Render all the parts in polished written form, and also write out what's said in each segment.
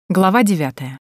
Глава 9.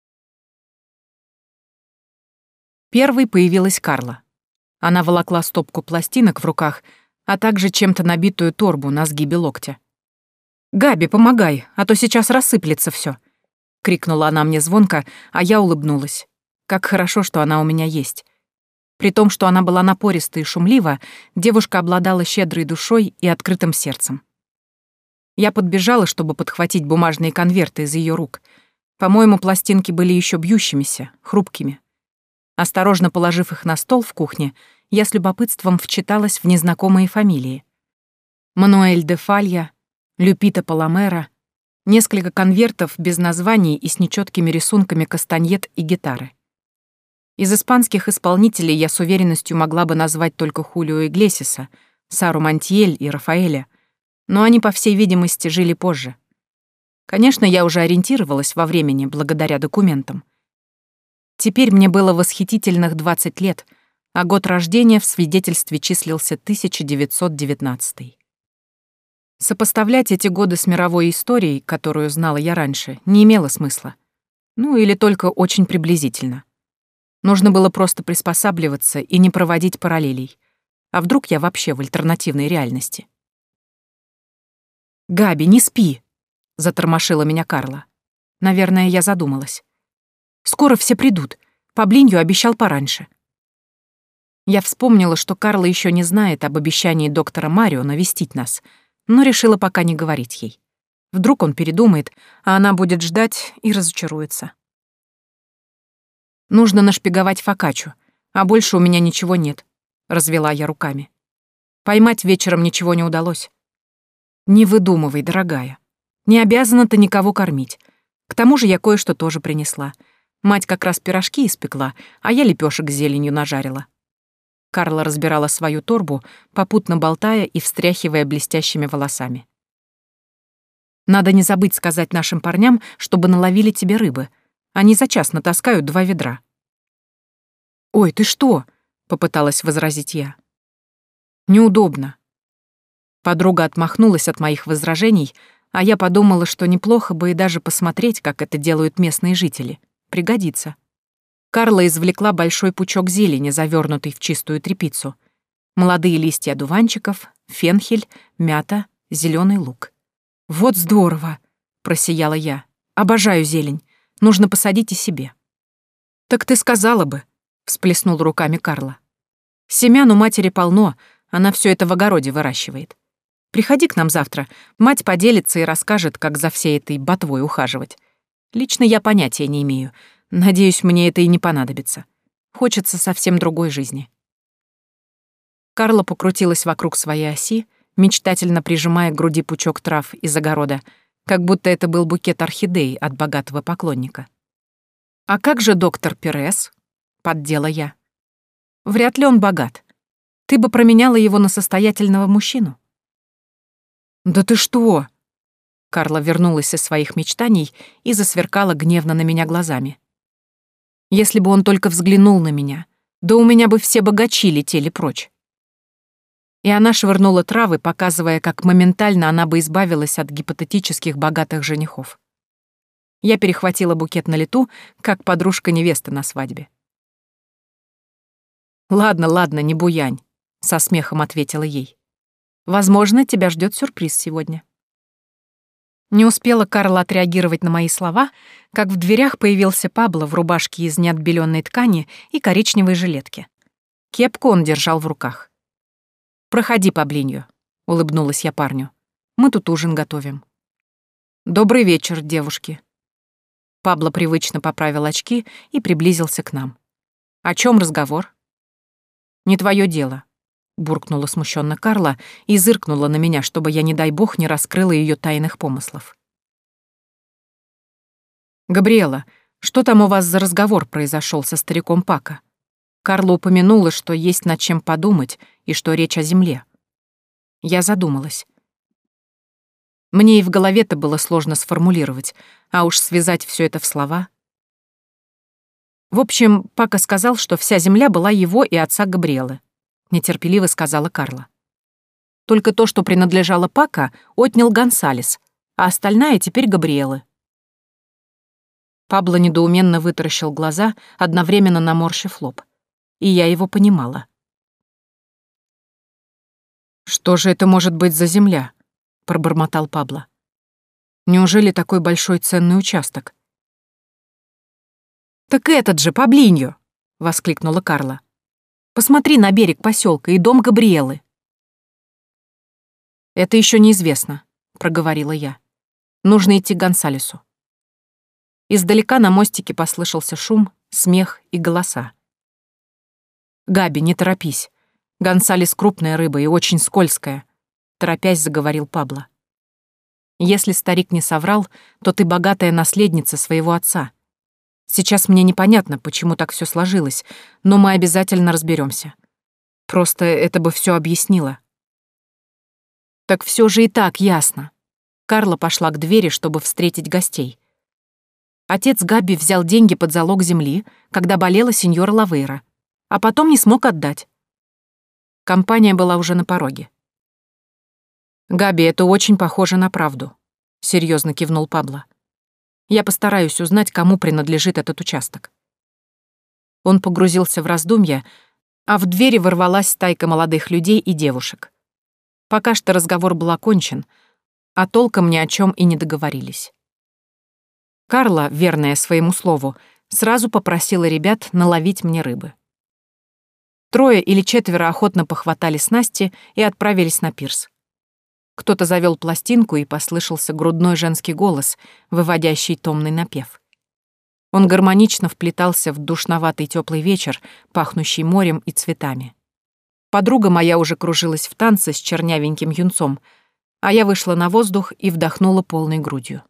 Первой появилась Карла. Она волокла стопку пластинок в руках, а также чем-то набитую торбу на сгибе локтя. «Габи, помогай, а то сейчас рассыплется все, крикнула она мне звонко, а я улыбнулась. Как хорошо, что она у меня есть. При том, что она была напориста и шумлива, девушка обладала щедрой душой и открытым сердцем. Я подбежала, чтобы подхватить бумажные конверты из ее рук. По-моему, пластинки были еще бьющимися, хрупкими. Осторожно положив их на стол в кухне, я с любопытством вчиталась в незнакомые фамилии. Мануэль де Фалья, Люпита Паламера, несколько конвертов без названий и с нечеткими рисунками кастаньет и гитары. Из испанских исполнителей я с уверенностью могла бы назвать только Хулио Иглесиаса, Сару Монтьель и Рафаэля, но они, по всей видимости, жили позже. Конечно, я уже ориентировалась во времени благодаря документам. Теперь мне было восхитительных 20 лет, а год рождения в свидетельстве числился 1919. Сопоставлять эти годы с мировой историей, которую знала я раньше, не имело смысла. Ну, или только очень приблизительно. Нужно было просто приспосабливаться и не проводить параллелей. А вдруг я вообще в альтернативной реальности? «Габи, не спи!» — затормошила меня Карла. Наверное, я задумалась. «Скоро все придут. Паблинью обещал пораньше». Я вспомнила, что Карла еще не знает об обещании доктора Марио навестить нас, но решила пока не говорить ей. Вдруг он передумает, а она будет ждать и разочаруется. «Нужно нашпиговать фокаччу, а больше у меня ничего нет», — развела я руками. «Поймать вечером ничего не удалось». «Не выдумывай, дорогая. Не обязана ты никого кормить. К тому же я кое-что тоже принесла. Мать как раз пирожки испекла, а я лепешек с зеленью нажарила». Карла разбирала свою торбу, попутно болтая и встряхивая блестящими волосами. «Надо не забыть сказать нашим парням, чтобы наловили тебе рыбы. Они за час натаскают 2 ведра». «Ой, ты что?» — попыталась возразить я. «Неудобно». Подруга отмахнулась от моих возражений, а я подумала, что неплохо бы и даже посмотреть, как это делают местные жители. Пригодится. Карла извлекла большой пучок зелени, завернутый в чистую тряпицу. Молодые листья одуванчиков, фенхель, мята, зеленый лук. «Вот здорово!» — просияла я. «Обожаю зелень. Нужно посадить и себе». «Так ты сказала бы», — всплеснула руками Карла. «Семян у матери полно, она все это в огороде выращивает. Приходи к нам завтра, мать поделится и расскажет, как за всей этой ботвой ухаживать. Лично я понятия не имею. Надеюсь, мне это и не понадобится. Хочется совсем другой жизни». Карла покрутилась вокруг своей оси, мечтательно прижимая к груди пучок трав из огорода, как будто это был букет орхидей от богатого поклонника. «А как же доктор Перес?» — поддела я. «Вряд ли он богат. Ты бы променяла его на состоятельного мужчину». «Да ты что?» Карла вернулась из своих мечтаний и засверкала гневно на меня глазами. «Если бы он только взглянул на меня, да у меня бы все богачи летели прочь». И она швырнула травы, показывая, как моментально она бы избавилась от гипотетических богатых женихов. Я перехватила букет на лету, как подружка невесты на свадьбе. «Ладно, ладно, не буянь», — со смехом ответила ей. «Возможно, тебя ждет сюрприз сегодня». Не успела Карла отреагировать на мои слова, как в дверях появился Пабло в рубашке из неотбеленной ткани и коричневой жилетке. Кепку он держал в руках. «Проходи, Паблиньо», — улыбнулась я парню. «Мы тут ужин готовим». «Добрый вечер, девушки». Пабло привычно поправил очки и приблизился к нам. «О чем разговор?» «Не твое дело», — буркнула смущенно Карла и зыркнула на меня, чтобы я, не дай бог, не раскрыла ее тайных помыслов. «Габриэла, что там у вас за разговор произошел со стариком Пако?» Карла упомянула, что есть над чем подумать и что речь о земле. Я задумалась. Мне и в голове-то было сложно сформулировать, а уж связать все это в слова. В общем, Пако сказал, что вся земля была его и отца Габриэлы, нетерпеливо сказала Карла. Только то, что принадлежало Пако, отнял Гонсалес, а остальная теперь Габриэлы. Пабло недоуменно вытаращил глаза, одновременно наморщив лоб. И я его понимала. «Что же это может быть за земля?» — пробормотал Пабло. «Неужели такой большой ценный участок?» «Так этот же, Паблиньо!» — воскликнула Карла. «Посмотри на берег посёлка и дом Габриэлы». «Это ещё неизвестно», — проговорила я. «Нужно идти к Гонсалесу». Издалека на мостике послышался шум, смех и голоса. «Габи, не торопись. Гонсалес крупная рыба и очень скользкая», — торопясь заговорил Пабло. «Если старик не соврал, то ты богатая наследница своего отца. Сейчас мне непонятно, почему так всё сложилось, но мы обязательно разберёмся. Просто это бы всё объяснило». «Так всё же и так ясно». Карла пошла к двери, чтобы встретить гостей. Отец Габи взял деньги под залог земли, когда болела сеньора Лавейра, а потом не смог отдать. Компания была уже на пороге. «Габи, это очень похоже на правду», — серьезно кивнул Пабло. «Я постараюсь узнать, кому принадлежит этот участок». Он погрузился в раздумья, а в двери ворвалась стайка молодых людей и девушек. Пока что разговор был окончен, а толком ни о чем и не договорились. Карла, верная своему слову, сразу попросила ребят наловить мне рыбы. 3 или 4 охотно похватали снасти и отправились на пирс. Кто-то завёл пластинку, и послышался грудной женский голос, выводящий томный напев. Он гармонично вплетался в душноватый тёплый вечер, пахнущий морем и цветами. Подруга моя уже кружилась в танце с чернявеньким юнцом, а я вышла на воздух и вдохнула полной грудью.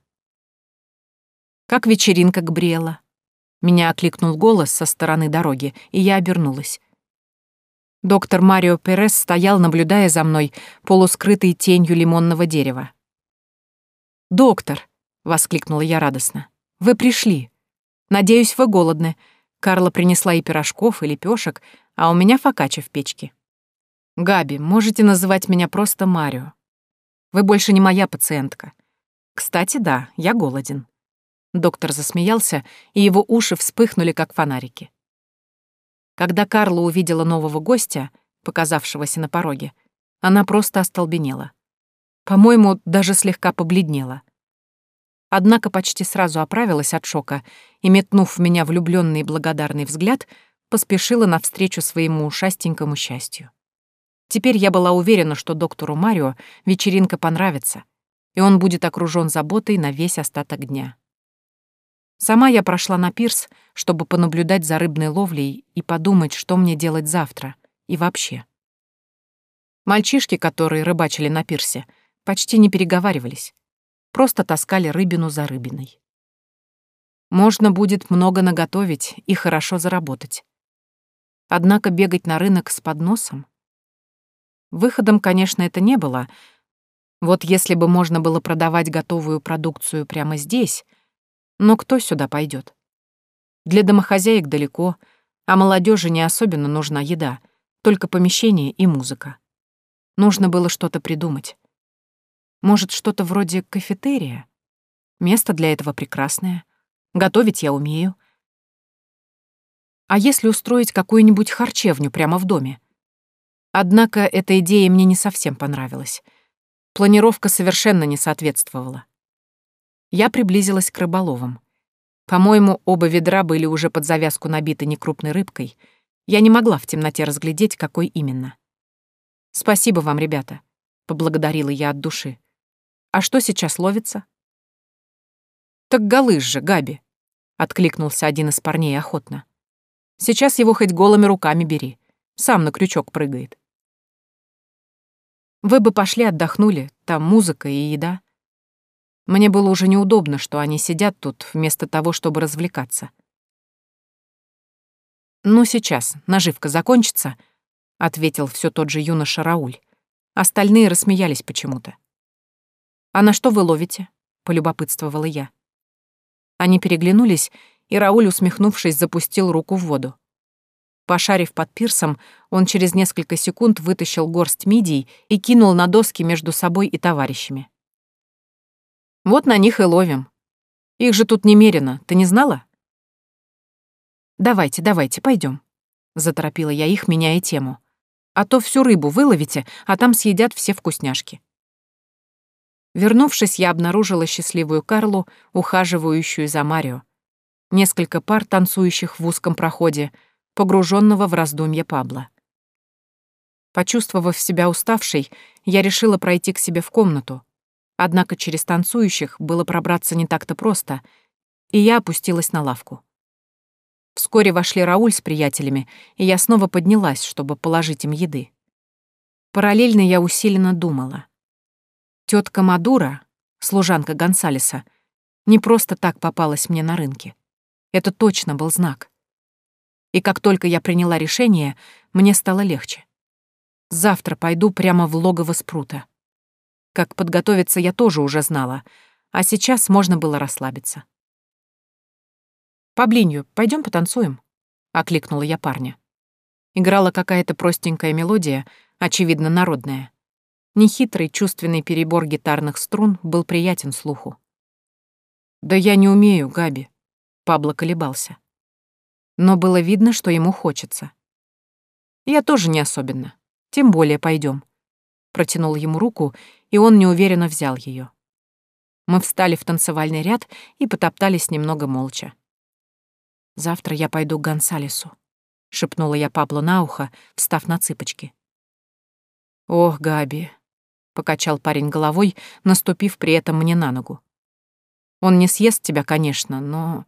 «Как вечеринка, Габриэла?» Меня окликнул голос со стороны дороги, и я обернулась. Доктор Марио Перес стоял, наблюдая за мной, полускрытой тенью лимонного дерева. «Доктор!» — воскликнула я радостно. «Вы пришли. Надеюсь, вы голодны. Карла принесла и пирожков, и лепёшек, а у меня фокаччо в печке. Габи, можете называть меня просто Марио. Вы больше не моя пациентка. Кстати, да, я голоден». Доктор засмеялся, и его уши вспыхнули, как фонарики. Когда Карла увидела нового гостя, показавшегося на пороге, она просто остолбенела. По-моему, даже слегка побледнела. Однако почти сразу оправилась от шока и, метнув в меня влюблённый и благодарный взгляд, поспешила навстречу своему ушастенькому счастью. Теперь я была уверена, что доктору Марио вечеринка понравится, и он будет окружён заботой на весь остаток дня. Сама я прошла на пирс, чтобы понаблюдать за рыбной ловлей и подумать, что мне делать завтра и вообще. Мальчишки, которые рыбачили на пирсе, почти не переговаривались, просто таскали рыбину за рыбиной. Можно будет много наготовить и хорошо заработать. Однако бегать на рынок с подносом? Выходом, конечно, это не было. Вот если бы можно было продавать готовую продукцию прямо здесь, но кто сюда пойдет? Для домохозяек далеко, а молодежи не особенно нужна еда, только помещение и музыка. Нужно было что-то придумать. Может, что-то вроде кафетерия? Место для этого прекрасное. Готовить я умею. А если устроить какую-нибудь харчевню прямо в доме? Однако эта идея мне не совсем понравилась. Планировка совершенно не соответствовала. Я приблизилась к рыболовам. По-моему, оба ведра были уже под завязку набиты некрупной рыбкой. Я не могла в темноте разглядеть, какой именно. «Спасибо вам, ребята», — поблагодарила я от души. «А что сейчас ловится?» «Так галыш же, Габи», — откликнулся один из парней охотно. «Сейчас его хоть голыми руками бери. Сам на крючок прыгает». «Вы бы пошли отдохнули, там музыка и еда». Мне было уже неудобно, что они сидят тут вместо того, чтобы развлекаться. «Ну, сейчас, наживка закончится», — ответил все тот же юноша Рауль. Остальные рассмеялись почему-то. «А на что вы ловите?» — полюбопытствовала я. Они переглянулись, и Рауль, усмехнувшись, запустил руку в воду. Пошарив под пирсом, он через несколько секунд вытащил горсть мидий и кинул на доски между собой и товарищами. «Вот на них и ловим». Их же тут немерено, ты не знала? Давайте, давайте, пойдем. Заторопила я их, меняя тему. А то всю рыбу выловите, а там съедят все вкусняшки. Вернувшись, я обнаружила счастливую Карлу, ухаживающую за Марио. Несколько пар, танцующих в узком проходе, погруженного в раздумья Пабло. Почувствовав себя уставшей, я решила пройти к себе в комнату. Однако через танцующих было пробраться не так-то просто, и я опустилась на лавку. Вскоре вошли Рауль с приятелями, и я снова поднялась, чтобы положить им еды. Параллельно я усиленно думала. Тетка Мадура, служанка Гонсалеса, не просто так попалась мне на рынке. Это точно был знак. И как только я приняла решение, мне стало легче. Завтра пойду прямо в логово Спрута. Как подготовиться я тоже уже знала, а сейчас можно было расслабиться. «Паблинью, пойдем потанцуем», — окликнула я парня. Играла какая-то простенькая мелодия, очевидно, народная. Нехитрый чувственный перебор гитарных струн был приятен слуху. «Да я не умею, Габи», — Пабло колебался. Но было видно, что ему хочется. Я тоже не особенно. Тем более пойдем. Протянул ему руку, и он неуверенно взял ее. Мы встали в танцевальный ряд и потоптались немного молча. «Завтра я пойду к Гонсалесу», — шепнула я Пабло на ухо, встав на цыпочки. «Ох, Габи», — покачал парень головой, наступив при этом мне на ногу. «Он не съест тебя, конечно, но...»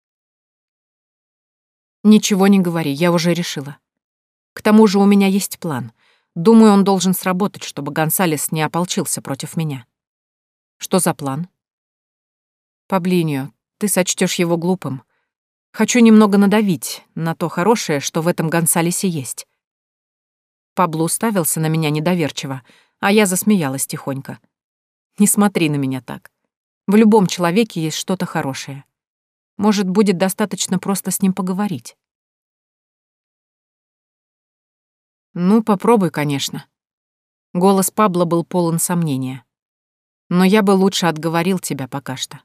«Ничего не говори, я уже решила. К тому же у меня есть план. Думаю, он должен сработать, чтобы Гонсалес не ополчился против меня». «Что за план?» «Паблиньо, ты сочтешь его глупым. Хочу немного надавить на то хорошее, что в этом Гонсалесе есть». Пабло уставился на меня недоверчиво, а я засмеялась тихонько. «Не смотри на меня так. В любом человеке есть что-то хорошее. Может, будет достаточно просто с ним поговорить». «Ну, попробуй, конечно». Голос Пабло был полон сомнения. «Но я бы лучше отговорил тебя пока что».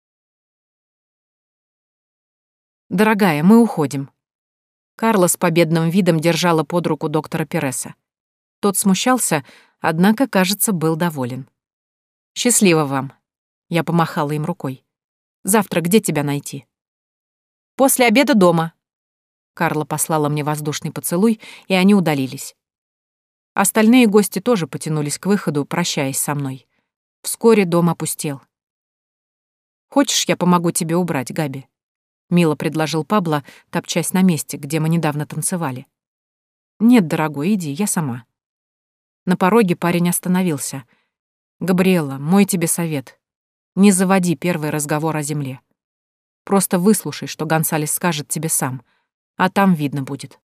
«Дорогая, мы уходим». Карла с победным видом держала под руку доктора Переса. Тот смущался, однако, кажется, был доволен. «Счастливо вам», — я помахала им рукой. «Завтра где тебя найти?» «После обеда дома». Карла послала мне воздушный поцелуй, и они удалились. Остальные гости тоже потянулись к выходу, прощаясь со мной. Вскоре дом опустел. «Хочешь, я помогу тебе убрать, Габи?» — мило предложил Пабло, топчась на месте, где мы недавно танцевали. «Нет, дорогой, иди, я сама». На пороге парень остановился. «Габриэла, мой тебе совет. Не заводи первый разговор о земле. Просто выслушай, что Гонсалес скажет тебе сам, а там видно будет».